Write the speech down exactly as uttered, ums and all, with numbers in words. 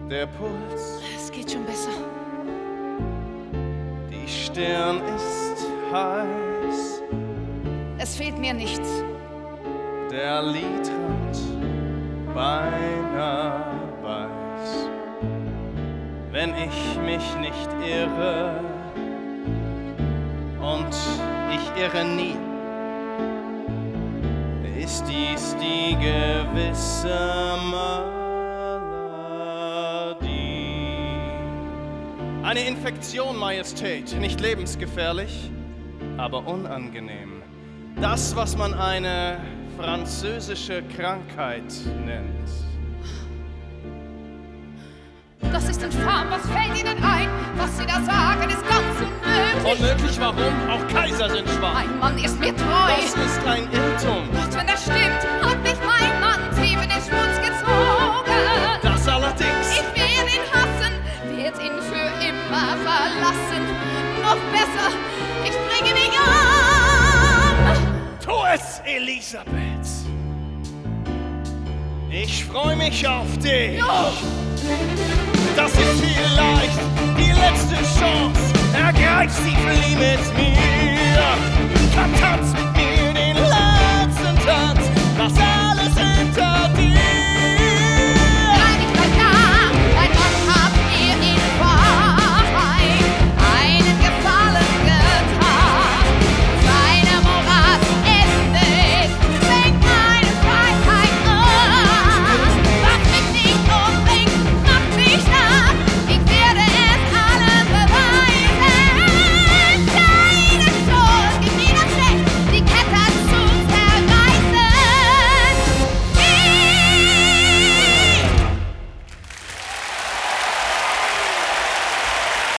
Der Puls, Es geht schon besser. die Stirn ist heiß, Es fehlt mir nichts. der Lidrand beinahe weiß. Wenn ich mich nicht irre, und ich irre nie, ist dies die gewisse Maladie. Eine Infektion, Majestät, nicht lebensgefährlich, aber unangenehm. Das, was man eine französische Krankheit nennt. Das ist infam. Was fällt Ihnen ein? Was Sie da sagen, ist ganz unmöglich. Unmöglich, warum? Auch Kaiser sind schwach. Mein Mann ist mir treu. Das ist ein Irrtum. Gott, wenn das stimmt, hat mich mein Mann tief in den Schmutz gezogen. Das allerdings. Ich werde ihn hassen, werd ihn für immer verlassen. Noch besser, ich bringe dich um. Tu es, Elisabeth. Ich freue mich auf dich. No. Das ist vielleicht die letzte Chance. Ergreif sie, flieh mit mir. Komm, tanz mit mir den letzten Tanz. Was alles